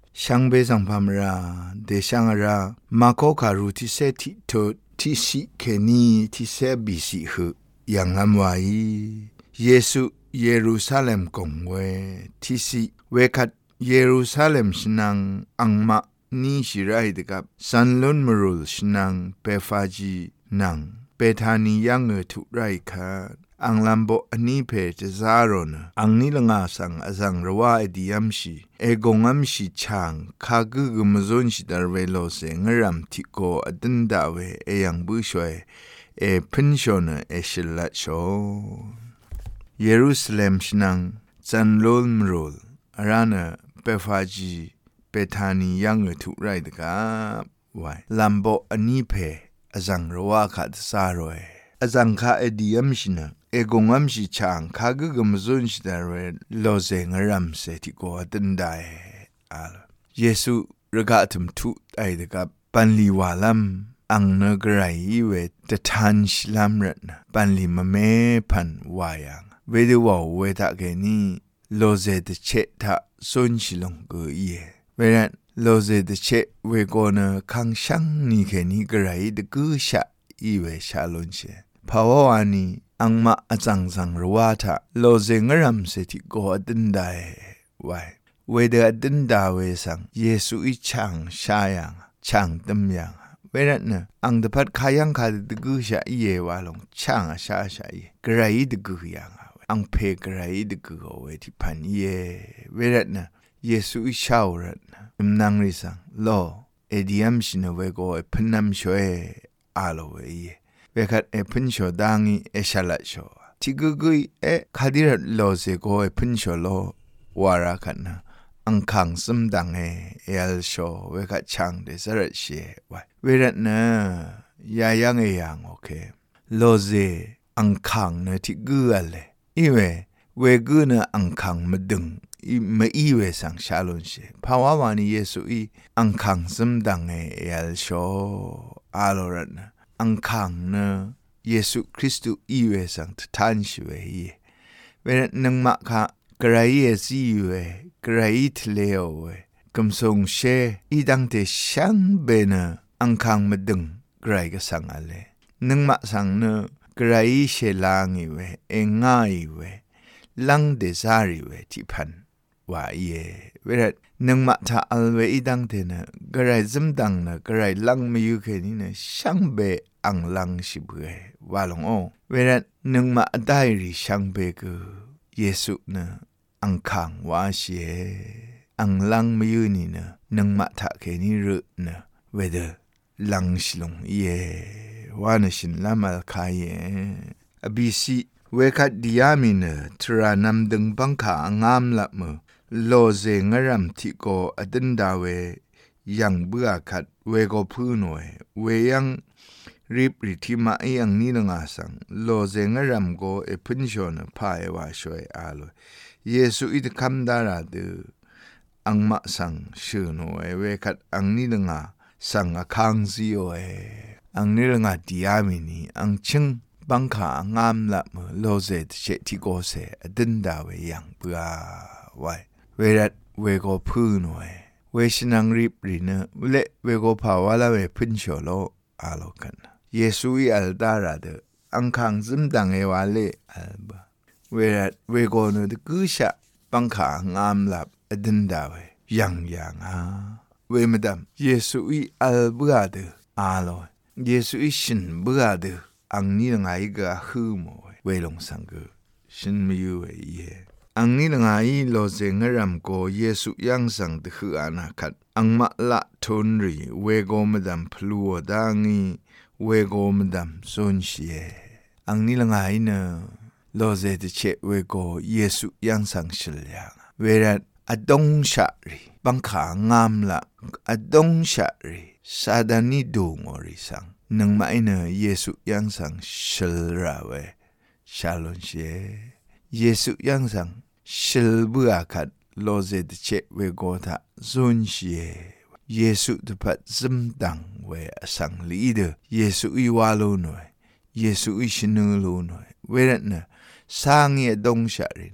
ช่างเบสังพามราเดช่างรามาโคคารุที่เซติโตที่สิเคนีที่เซบิสิหือย่างลำไว้เยซูเยรูซาเล็มกงเวที่สิเวคัดเยรูซาเล็มชนังอังมะนี่ชิไรเดกับซันลุนมรุลชนังเปฟาจีนังเปธานียังเงทุไรค่ะอังลัมโบอันนี้เพจซาโรนอังนี้ละงาสังอสังระว่าเอดียมชีเอกงอัมชีช่างข้ากึกมซนชิดาร์เวโลเซงรัมทิโกอดันดาเวเอยังบุชวยพินชนเอชิลละโชเยรูซาเล็มชนังจันโลลมโรลอารานะเปฟาจีเปธานียังเงทุไรเดกับไว้ลัมโบอันนี้เพอสังระว่าขัดซาโรอสังข้าเอดียมชินะเอกงอัมชิช่างข้ากึกมซนชิดาร์เวโลเซงรัมเซติโกอดันดาเยซูระกาตุมทุไอเดกับปันลีวาลัมอังเนกไรเวตทันชลัมรัตนะปันลีมเมพันวายังเวดวาวเวตะเกนีโลเซตเชทะซุนชิลงเกเยเวรันโลเซตเชเวโกเนคังชังนีเกนีกไรเดกุชะอีเวชาลนเชภาวะวานีอังมาอจังสังรวาทะโลเซงรัมเซติโกอดันไดไวเวเดอดันดาเวสังเยซูอิช่างชายังช่างตำยังเวรัตนะอังตพัดขายังขาดตะกุชะเยวาลงช่างชาชาเยกระไรตะกุยังอังเพกระไรตะกุเวทิพันเยเวรัตนะเยซูอิชาวรัตนะอิมนังริสังโลเอดียมชินเวโกพนัมชเวอาโลเวเยเวคัดพินโชดังเอชาลโชที่กุยคาดิรัตโลเซโกพินโชโลวาราคันนะอังคังสมดังเอลโชเวคัดช่างเดสระเชไวเวรัตนะยายังยังโอเคโลเซอังคังนะที่กุอเลอีเวกุนะอังคังมดึงไม่อีเวสังชาลนเชภาวะวานีเยซูอีอังคังสมดังเอลโชอาโลรัตนะอังคังนะเยซูคริสต์อีเวสังทันชเวเยเวรัตนังมะคะกระไรซีเวกระไรทเลวเวกำทรงเชอีดังเตช่างเบนะอังคังมาดึงกระไรก็สังอะไรนังมะสังเนกระไรเชลางอีเวเองง่ายเวลังเดซาริเวที่พันว่าเยเวรัตนังมะทาอัลเวอีดังเตนะกระไรซึมดังนะกระไรลังไม่อยู่แค่นี้นะช่างเบอังลังชิบเวว่าลงโอเวรัตนังมะได้ริช่างเบกเยซูนะอังคังว่าเชอังลังไม่อยู่นี่นะนังมะทาแค่นี้รึนะเวเดลังชิลงเยว่านะชินละมัลคายเยอบิสิเวคัดดิยามินะทรานำดึงบังขางามละมือโลเซงรัมทิโกอดันดาเวยังเบื่อขัดเวโกพื้นเวเวยังรีบริทิมายังนี่ละงาสังโลเซงรัมโกพินชนพายว่าช่วยอาลเยซูอิดคำดาราดอังมาสังชื่อโนเวคัดอังนี่ละงาสังอคังซิโออังนี่ละงาดิยามินีอังชิงบังขางามละมือโลเซตเชติโกเซอดันดาเวยังเบื่อไวเวรัตเวโกพื้นเวเวชนังรีบริเนเละเวโกภาวะละเวพินโชโลอาโลกันเยซูอิอัลดาราเดอังคังซึมดังเอวาเลอัลบาเวรัตเวโกนดกุชะบังขางามลับอดันดาเวยังเวมดัมเยซูอิอัลเบาเดอาโลเยซูอิชินเบาเดอังนี้ไงก็ฮือโมเวลงสังเกชินไม่อยู่เยอังนี้ไงโลเซงรัมโกเยซูยังสังตะคืออนาคัดอังมาละทนรีเวโกมดัมพลัวดังนี้เวโกมดัมซนเชียอังนี้ไงเนโลเซตเชเวโกเยซูยังสังชิลยังเวรัตอดงชารีบังขางามละอดงชารีซาดานิดูงอริสังนังไม่เนเยซูยังสังชิลราเวชาลอนเชเยซูยังสังชิลบัวขัดโลเซตเชเวโกทาซุนเชเยซูตพัดซึมดังเวสังลีเดเยซูอีวาโลหน่อยเยซูอีชนูโลหน่อยเวรัตนะสร้างเยดงชารินะ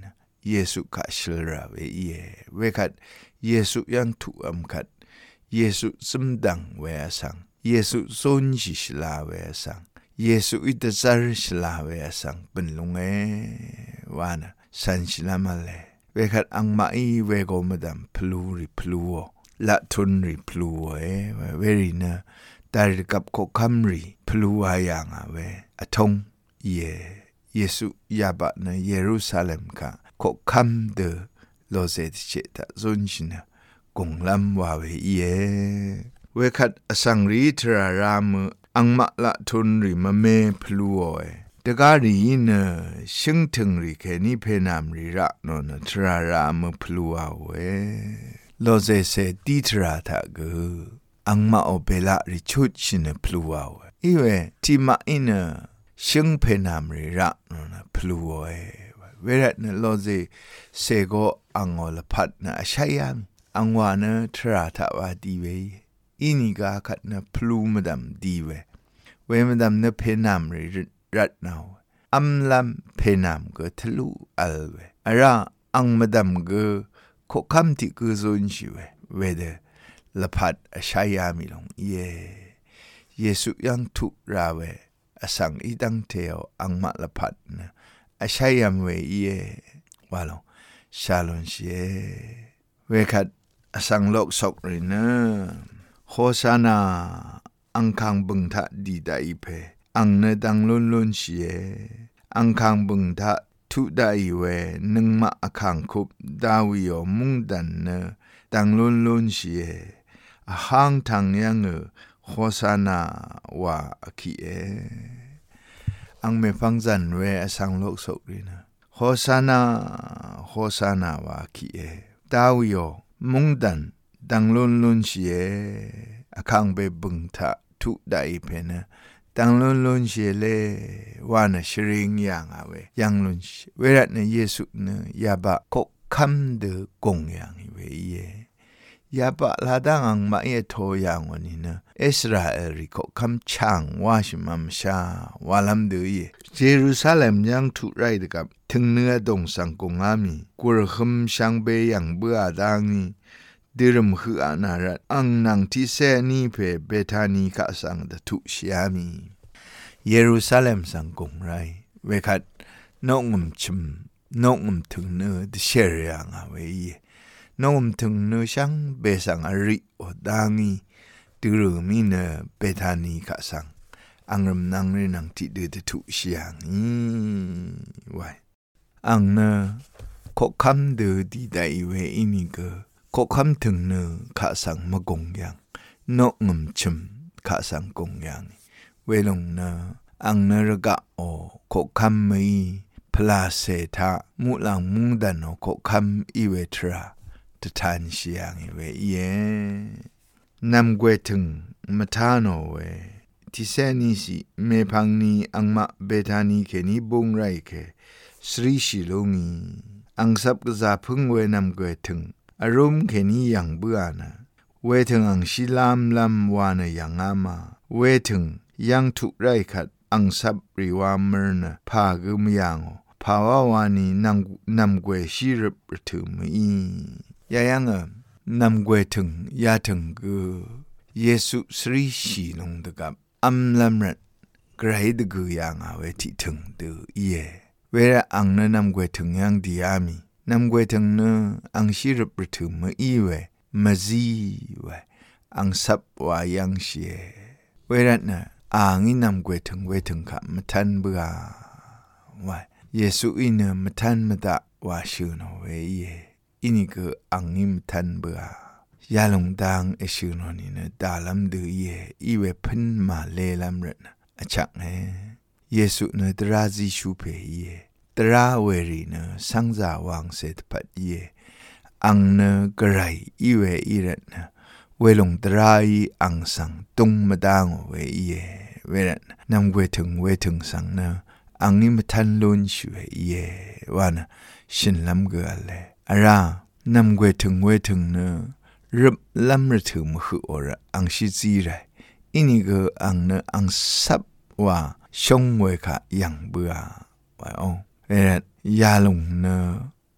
เยซูกะชิลราเวเยเวคัดเยซูยังถูกอำคัดเยซูซึมดังเวสังเยซูซนจิชลาเวสังเยซูอิตซาร์ชลาเวสังเป็นลงวานะสันชิลามาเลเวคัดอังมาอีเวโกมดัมพลูริพลูละทุนริพลูเวรีนะตาริกับโคคัมรีพลูวายางเวอทงเยซูยาบะนะเยรูซาเล็มกะโคคัมเดโลเซติเจตะซนชินะกงลัมวาเวเวคัดอสังรีทรารามอังมะละทุนริมะเมพลูตะกาลีนะชิงถึงริแค่นี้เพนามริระโนนะทรารามพลูเวโลเซเซติทราทะกอังมาโอเปละริชุดชินพลูอีเวติมาอินะชิงเพนามริระโนนะพลูเวระนะโลเซเซโกอังโอลพัดนะชัยามอังวานะทราทะวาดีเวอินิกาคัดนะพลูมดัมดีเวมดัมนะเพนามริรัดนาวอัมลัมเพนามก็ทะลุอัลเวอะระอังมดัมก็โคคัมติกุซนชิเวเดละพัดชัยามิลงเยซูยังทุราเวอสังอิดังเทวอังมะละพัดนะชัยามเววาลงชาลอนเชเวคัดอสังโลกศกรินะโฮซานาอังคังบึงทะดีดาอิเพอังเนดังลุนลุนเชอังคังบึงทะทุดาอิเวนึงมาอคังคุบดาวิโอมุงดันเนดังลุนลุนเชหังทางยังโฮซานาวาคีอังเมฟังจันเวอสังโลกศกรินะโฮซานาวาคีดาวิโอมุงดันดังลุนลุนเชอคังเบบึงทะทุดาอิเพนะดังลุนลุนเชเลวานะชริงยังเวยังลุนเวรัตเนเยซูเนยาบะโคคัมเดกงยังเวยาบะลาดังอังมาเอโทยังวนินะอิสราเอลริโคคัมชังวาชิมัมชาวาลัมเดเยรูซาเล็มยังทุไรดกับถึงเนื้อดงสังกงอามีกุรคมชังเบยังเบื่อดังนี้ดิรมคืออนารัตอังนังที่เซนีเพเบธานีกะสังดทุชยามีเยรูซาเล็มสังกงไรเวคัดนงมชิมนงมถึงเนื้อดิเชริยังเวนงมถึงเนื้อช่างเบสังอริโอดังนี้ดิรมีเนเบธานีกะสังอังรำนังเรนังที่เดดทุชยังไว้อังเนโคคัมเดดีไดเวอินิเกโคคัมถึงเนื้อข้าสังมะกงยังนกงมชิมข้าสังกงยังเวลงเนื้ออังเนรกะโอโคคัมมีพลาเซธามุลังมุงดันโอโคคัมอีเวทราตทานเชียงเวนำเกวถึงมทานโอเวที่เซนิสิเมพังนีอังมะเบธานีเคนีบุงไรเคสรีชิลงีอังซับกะซาพึงเวนำเกวถึงอารมณ์แค่นี้อย่างเบื่อนะเวถึงอังชิลามลำวานะอย่างอามาเวถึงยังทุกไรขัดอังซับริวามรนะพากึมยังภาวะวานีนำเกวชิรบถึงมียังนำเกวถึงยาถึงกือเยซูสรีชีลงตะกับอัมลำรัดไกรดกือยังเวที่ถึงดือเวลาอังนะนำเกวถึงยังดีอามีนำเกวถึงเนอังชิรบถึงมีเวมาซีเวอังซับวายังเชเวลานะอังอินำเกวถึงเวถึงขับมาทันเบื่อวะเยซูอินมาทันมาตะวาชูนเวอินิกอังอิมทันเบื่อยาลงดังเอชูนนี่นะดาลัมดืออีเวพันมาเลลัมรนะอชักเยซูนะตราซิชูเพตราเวรีนะสังจาวางเสตปัดอังนะกระไรอีเวอีรัตนะเวลงตรายอังสังตุงมาดังเวเวรัตนำเวถึงสังนะอังนิมทันลุนช่วยวานะชินลำเกอเลยอารานำเวถึงนะรึบลำระถึงมคืออระอังชิจีไรอินี่ก็อังนะอังซับว่าชงเวคะยังเบื่อว่าเวรัตยาลงนะ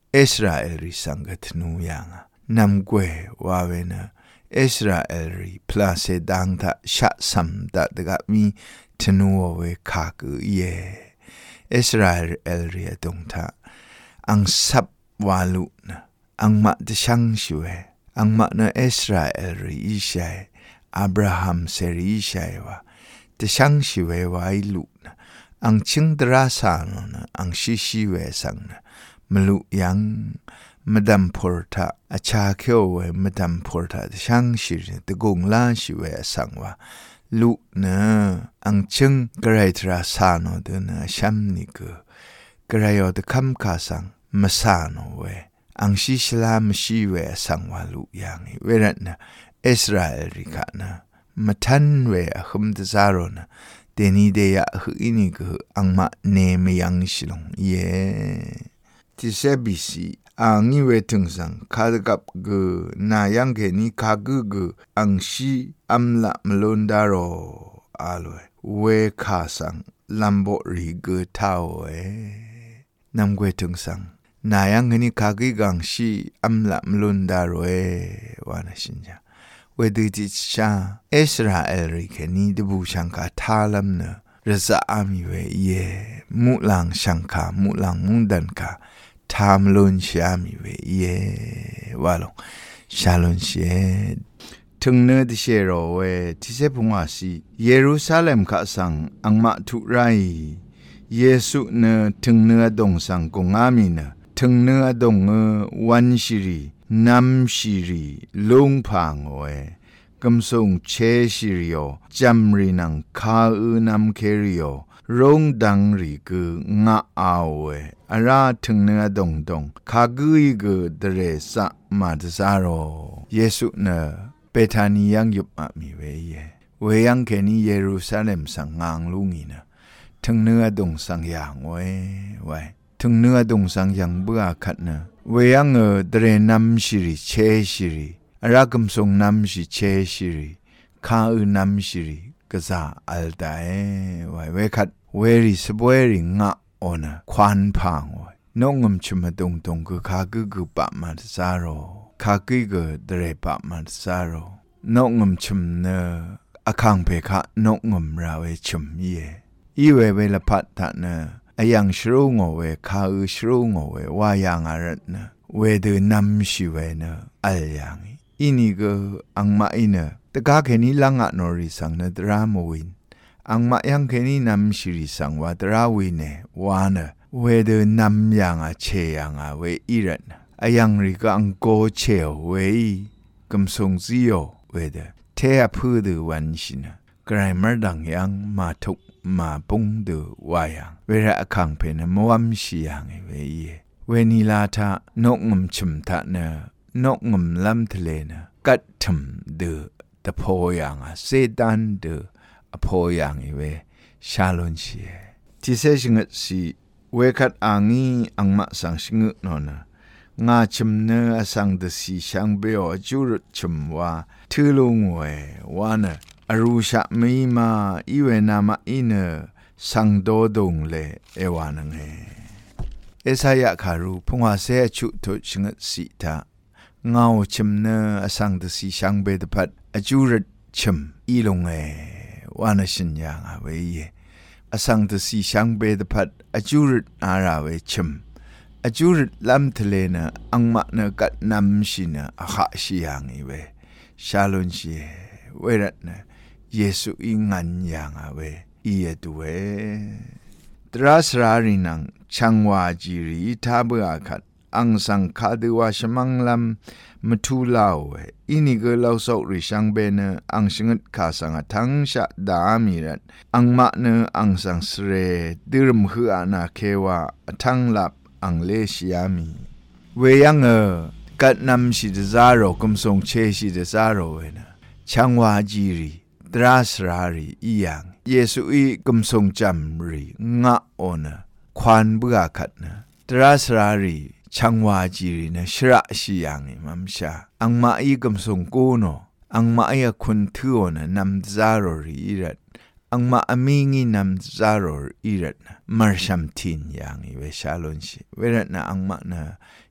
อิสราเอลริสังกัตนูยังนำเกววาเวนะอิสราเอลริพลาเซดังทะชะสัมตะตะกะมีธนูเวคากุเยอิสราเอลริตงทะอังสับวาลุนะอังมาตชังชิเวอังมานะอิสราเอลริอิชัยอับราฮัมเซริอิชัยวะตชังชิเววาอิลุนะอังชิงตราสานนะอังชิเวสังนะมลุยังมดัมพอร์ตาอาชาเขียวเวมดัมพอร์ตาตชังชิรตะกงลาชิเวสังวะลุนะอังชิงกระไรตราสานอดนะชัมนิกกระไรอดคำคาสังมาสานอเวอังชิชลามชิเวสังวาลุยังเวรัตนะอิสราเอลริกานะมาทันเวอคุมตซารนะเดนีเดียคืออินิกอังมาเนมยังชิลงเยที่เซบิซีอังนิเวถึงสังคาดกับกูนายังเกนีคากูอังชีอัมละมลุนดารออาลวยเวคาสังลัมโบริกทาวเวนำเวถึงสังนายังเกนีคากิกังชีอัมละมลุนดารอวานะชินจาเวดิจิชาอิสราเอลริเกนีดบูชังคาทาลัมเนรซาอามิเวเยมุลังชังคามุลังมุนดันคาทามลุนชามิเวเยวาลงชาลุนเชถึงเนื้อที่เชโรเวที่เซพุงอาซีเยรูซาเล็มข้าสังอังมาทุไรเยซูเนื้อถึงเนื้อดงสังกงอามีเนื้อถึงเนื้อดงวันชิรีน้ำชิรีลุงพังเวกำทรงเชชิริโอจำรีนังคาน้ำเคริโอรงดังรีกืองะอาเวอาราถึงเนื้อดงคากุยกือเดเรสะมาดซาโรเยซูเนเปทานียังยุบมามีเวเยเวยังแค่นี้เยรูซาเล็มสังงางลุงีนะถึงเนื้อดงสังอย่างเวถึงเนื้อดงสังอย่างเบื่อขัดนะเวยังเดเรนัมชิริเชชิริอารักมทรงนัมชิเชชิริข้านัมชิริกษาอัลตาเวขัดเวริสบเวริงะโอนะควานพังน้องมชุมดงก็ข้ากุปะมาซาโรข้ากุเดเรปะมาซาโรน้องชุมเนอคังเพคะน้องราเวชุมเยอีเวลพัดทะเนอยังชรูงเวข้าชรูงเววายังอารัตเนเวเดนัมชิเวเนอัลยังอินี่ก็อังมาอินตะกาแค่นี้ลังอะนอริสังเนตรามวินอังมายังแค่นี้นำชิริสังวัตราวินเนวานเวเดนำยังเชยังเวอิรันยังริกอังโกเชวเวกำทรงซิโอเวเดเทียพูดวันชินะไกรมดังยังมาทุกมาปุงดูวายังเวระคังเพนมวมชิยังเวเยเวนิลาทะนกงมชุมทะเนนกงมลำทะเลนะกัดถมเดตะโพยังเซดันเดอโพยังเวชาลอนเชที่เซชิงสีเวคัดอ่างนี้อังมาสังชิงนอนงาชิมเนอสังเดสีช่างเบอจูรุชิมว่าทือลุงเววานอรูชะมีมาอีเวนามาอินสังโดดงเลเอวานังเอสายะคารูพงอาเซชุตุชิงสีตาเงาชิมเนอสังเดสีช่างเบดพัดอจูรุชิมอีลงวานาชินยังเวเยอสังเดสีช่างเบดพัดอจูรุอาราเวชิมอจูรุลำทะเลนะอังมะเนกัดนำชินะอาขาชิยังเวชาลอนเชเวรัตนะเยซูอิงันยังเวอีเอตุเวตราสรารินังชังวาจิริทาเบอาคัดอังสังคาดวาชมังลำมทุลาวเวอินิเกลาสอกริชังเบเนอังชงดคาสังทังชะดามิรัตอังมะเนอังสังสเรดิรมฮืออานาเควาทังลับอังเลชิยามีเวยังกัดนำชิดซาโรกุมทรงเชชิดซาโรเวนะชังวาจิริตราสราริอียังเยซูอีกุมทรงจำริงะโอนะควานเบื่อขัดนะตราสราริชังวาจิรินะชระชิยังมัมชาอังมาอีกุมทรงกูโนอังมาอีคุณทือนะนำซาโรริอิรัตอังมาอมิงีนำซาโรอิรัตนะมารชัมทินยังเวชาลอนชิเวรัตนะอังมานะ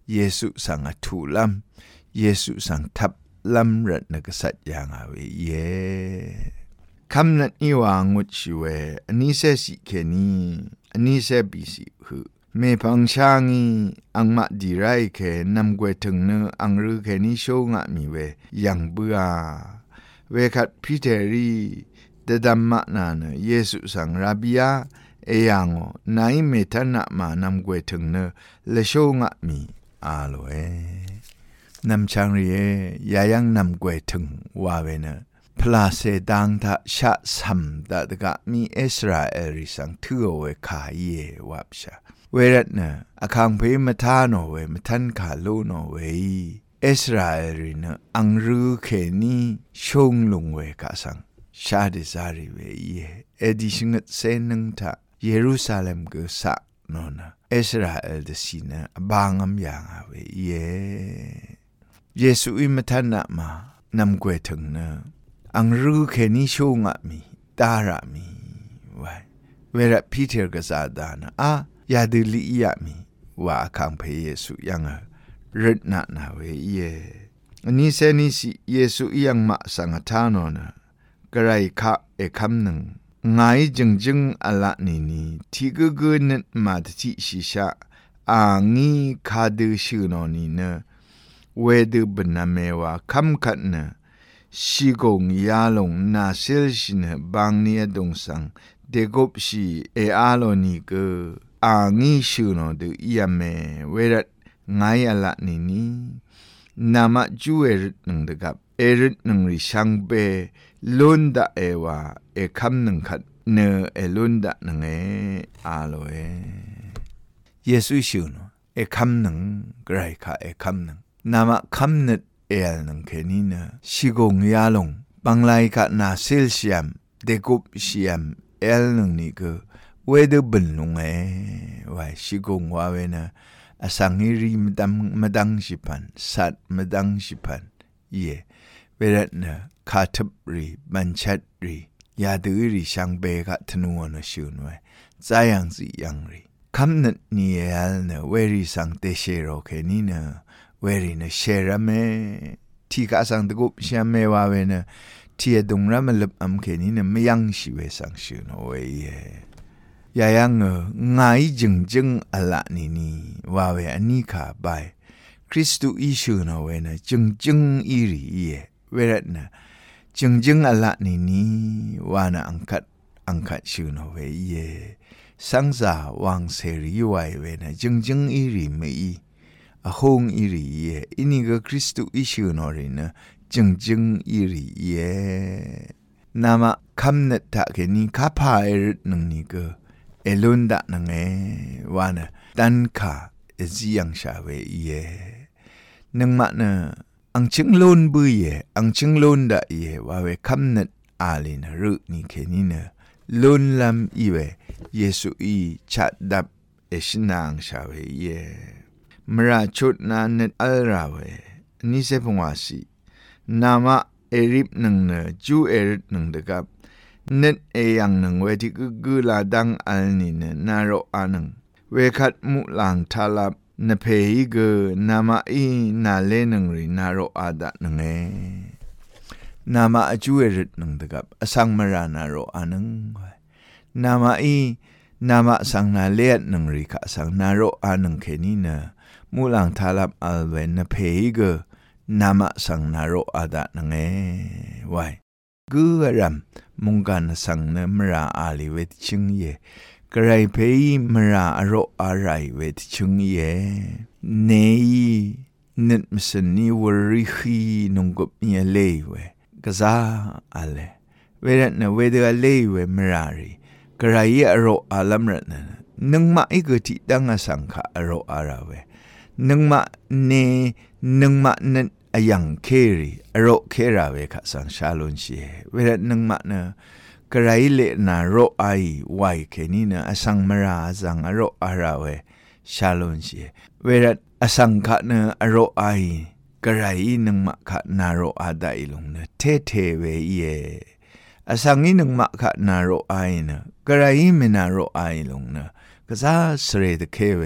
เยซูสังถูลำเยซูสังทับลำรัดนกษัตริย์ยังเอาเยคำนั้นอีวางุชิเวอันนี้เสสิเคนีอันนี้เสบิสิหือเมพังช่างอีอังมาดีไรเคนำกวยถึงเนอังรือเคนิโชงะมีเวยังเบื่อเวคัดพิเทรีเดดัมมะนานเยซูสังราบิยาเอยังโอนายเมทันนะมานำกวยถึงเนเลโชงะมีอาโลนำช่างเรียยายังนำกวยถึงว่าเวเนพลาเสดังทะชะสัมดัดกะมีอิสราเอลสังถือเวขาเยวับชาเวรัตเนอคังเพมทานโอเวมทันขาโลโนเวอิสราเอลเนอังรูเคนีชงลุงเวกะสังชาดิซาริเวเยเอดิชงตเซนึงทะเยรูซาเล็มกสะโนนะอิสราเอลเดซีนะบางอัมยังอาเวเยซูอิมทันนะมานำกวยถึงเนอังรูเคนีชงอะมีตาระมีไว้เวรัตพีเทอร์กษาดานะยาดิลิยามีว่าคังเพเยซูยังรัดนานาเวเยอันนี้เซนิสิเยซูยังมาสังฆทานนะกระไรคะคำหนึ่งไงจึงอละนี่ที่ก็นึกมาที่ชิชะงี้คาดือชื่อนนี่เนเวดืบนาเมวาคำขัดเนชิกงยาลงนาเซลชินบางเนียดงสังเดกบชีอาโลนีก็งี้ชื่อนดูยามเมเวรัดไงอละนี่นามาจูเอริตนึงเดกับเอริตนึงริช่างเบลุนดาวาคำนึงขัดเนลุนดานึงอาโลเยซูชื่อนคำนึงไกรค่ะคำนึงนามาคำนึงนึงแค่นี้นะชิกงยาลงบางไลกะนาเซลเซียมเดกุบเซียมนึงนี่ก็เวดบันลงว่าชิกงว่าเวนะอสังหิริมดังชิพันสัตมดังชิพันเวรัตนะคาทับรีบัญชัดรียาดือรีช่างเบกะธนูนะชื่อหน่วยใจยังสิยังรีคำนั้นนี่นะเวรีสังเตเชโรแค่นี้นะเวรีนะเชระเมที่กะสังตะกุบเชเมว่าเวนะที่ดงระมลับอัมแค่นี้นะไม่ยังชิเวสังชื่อหน่วยยายังไงจึงอละนี่ว่าเวอันนี้ขาไปคริสต์อิชูนเวนะจึงอีรีเวรัตนะจึงอละนี่ว่านะอังคัดชื่อนเวสังสาวางเสรีไว้เวนะจึงอีรีไม่หงอีรีอินี่ก็คริสต์อิชูนเรนะจึงอีรีนามาคำนัดตะแค่นี้ข้าพายรึนึงนี่ก็ลุนดะนังว่านะตันขาจียังชาเวนังมานะอังชิงลุนบุยอังชิงลุนดะว่าเวคำนัดอาลินะรึนี่แค่นี้นะลุนลำเวเยซูชัดดับชินางชาเวมราชุดนานัดอัลราเวนี่เสพงวาสีนามาริบนังเนจูริบนังเดกับนึดยังนังเวที่กูลาดังอันนี้เนนารออานังเวขัดมุลังทาลับนเพยกนามานาเลนังรีนารออาดะนังนามาจูเอริดนังเดกับสังมารานารออานังนามาสังนาเลดนังรีค่ะสังนารออานังแค่นี้เนมุลังทาลับอัลเวนนเพยกนามาสังนารออาดะนังไว้กูรำมุงกันสังเนมราอาลีเวทชิงกระไรเพยมราอรออะไรเวทชิงเนยนึดมสนีวริขีนงกบเนียเลวกะซาอะไรเวรัตนะเวเดอเลวมรารีกระไรอรออาลัมรัตนะนึงมาอีกติดังสังขะอรออาราเวนึงมานึงมานึดยังเครีอรอเคราเวค่ะสังชาลุนเชเวรัตนึงมานะกระไรเลนารอไอไวแค่นี้นะสังมราสังอรออาราเวชาลุนเชเวรัตสังขะนะอรอไอกระไรนึงมาค่ะนารออาได้ลงนะเทเวสังนี้นึงมาค่ะนารอไอนะกระไรไม่นารอไอลงนะก็ซาสเรตเคเว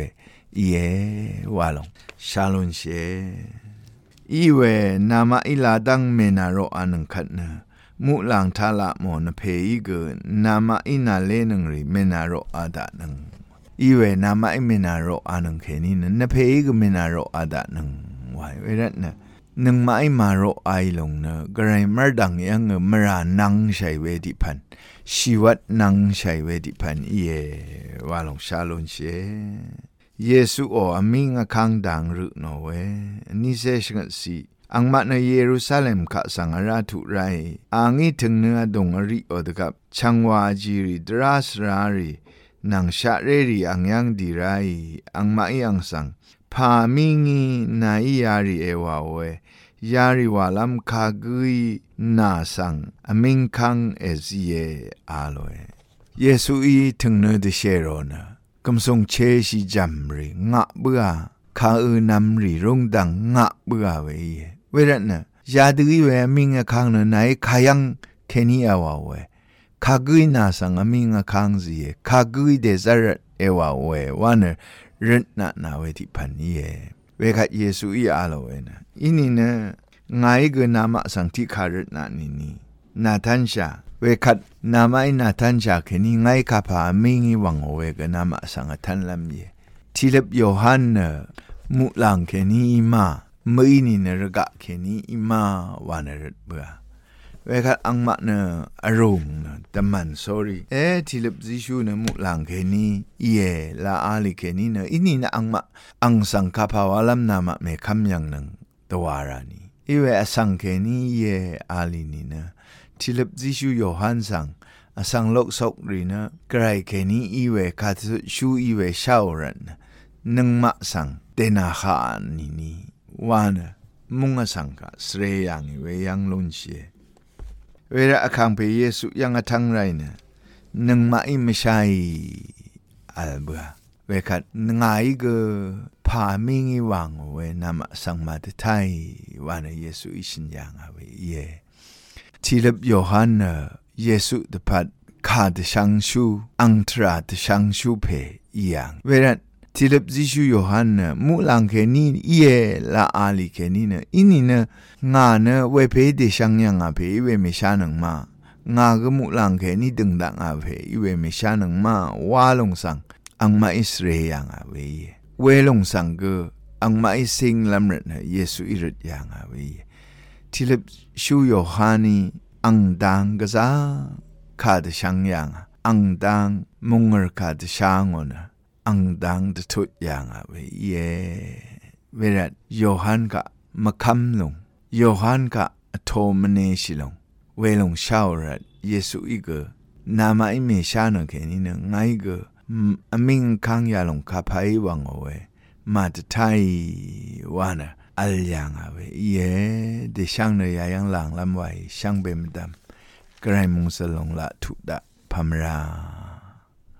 เยว่าลงชาลุนเชอีเวนามาอิลาดังเมนาโรอานังคัดเนมุหลังทาละโมนเพอีเกนามาอินาเลนังรีเมนาโรอาดานังอีเวนามาอิเมนาโรอานังเคนีนเพอีเกเมนาโรอาดานังวายเวรัตนะนังมาอิมาโรไอลงเนกระไรมรดังยังมรานังใช้เวดิพันชีวัตนังใช้เวดิพันเยวาลงชาลุนเชเยซูโออามิงอคังดังรุโนเวนี่เซชงัดสีอังมาในเยรูซาเล็มข้าสังอาราทุไรอังอีถึงเนื้อดงอริโอดกับชังวาจีริดราสรารีนังชาเรรีอังยังดีไรอังมายังสังพามิงีนายยารีเอวาเวยาริวาลัมคากุยนาสังอามิงคังเอซีเออาโลเยซูอีถึงเนื้อเดเชโรนะกำทรงเชชิจัมรีงะเบื่อข้านัมรีรงดังงะเบื่อเวยเวรัตนะยาดื้อเวมิงคังเนไหนขายังแค่นี้เอาเวข้ากุยนาสังอามิงคังซีข้ากุยเดซาร์เอวาเววันเนรัตนะนาเวทิพันเยเวขัดเยซูอีอาโลเวนะอินี่นะไงเกนามาสังที่ขารัตนะนี่นาทันชาเวขัดนามาอินาทันชาแค่นี้ไงข้าพามิงิวังเวกนามาสังทันลำเยทิเลบโยฮันมุลังแค่นี้มาไม่นี่นรกะแค่นี้มาวันรดเบื่อเวขัดอังมาอารมณ์แต่มัน sorry ทิเลบซิชูมุลังแค่นี้ลาอาลิแค่นี้อินี่นะอังสังข้าพาวาลัมนามาเมคำยังนึงตัวรานีอีเวอสังแค่นี้อาลีนี่นะทิลบซิชูโยฮันสังอสังโลกศกรีนะไกรแค่นี้อีเวคาทชูอีเวชาวรันนึงมาสังเตนาขานนี่วานมุงสังกะสเรยังอีเวยังลุนเชเวลาอคังเปเยซูยังทังไรนะนึงมาอิไม่ใช่อัลเบะเวคัดงายเกพามิงิวังเวนามสังมาตไทยวานเยซูอิชินยังเวทิลบโยฮันเยซูตพัดขาดชังชูอังตราดชังชูเพยังเวลาทิลบซิชูโยฮันมุลังแค่นี้ลาอาลีแค่นี้อินี่งานเวเพเดชังยังเพเวไม่ชานังมางาก็มุลังแค่นี้ดึงดังเพเวไม่ชานังมาวาลงสังอังมาอิสเรยังเวลงสังก็อังมาอิสิงลำรันเยซูอิรุดยังทิลบชูโยฮานีอังดังกะซาขาดชังยังอังดังมุงร์ขาดชังอนอังดังจะทุดยังเวลาโยฮันกะมาคำลงโยฮันกะโทมเนชิลงเวลงชาวรัดเยซูอีกนามาอิเมชานังแค่นี้ไงก็อมิงคังยาลงคาพายวังเอาไว้มาจะไทยวานะอัลยังเอาไว้เดช่างเนยยังหลังลำไว้ช่างเบมดำไกรมุงสลงละทุดะพมรา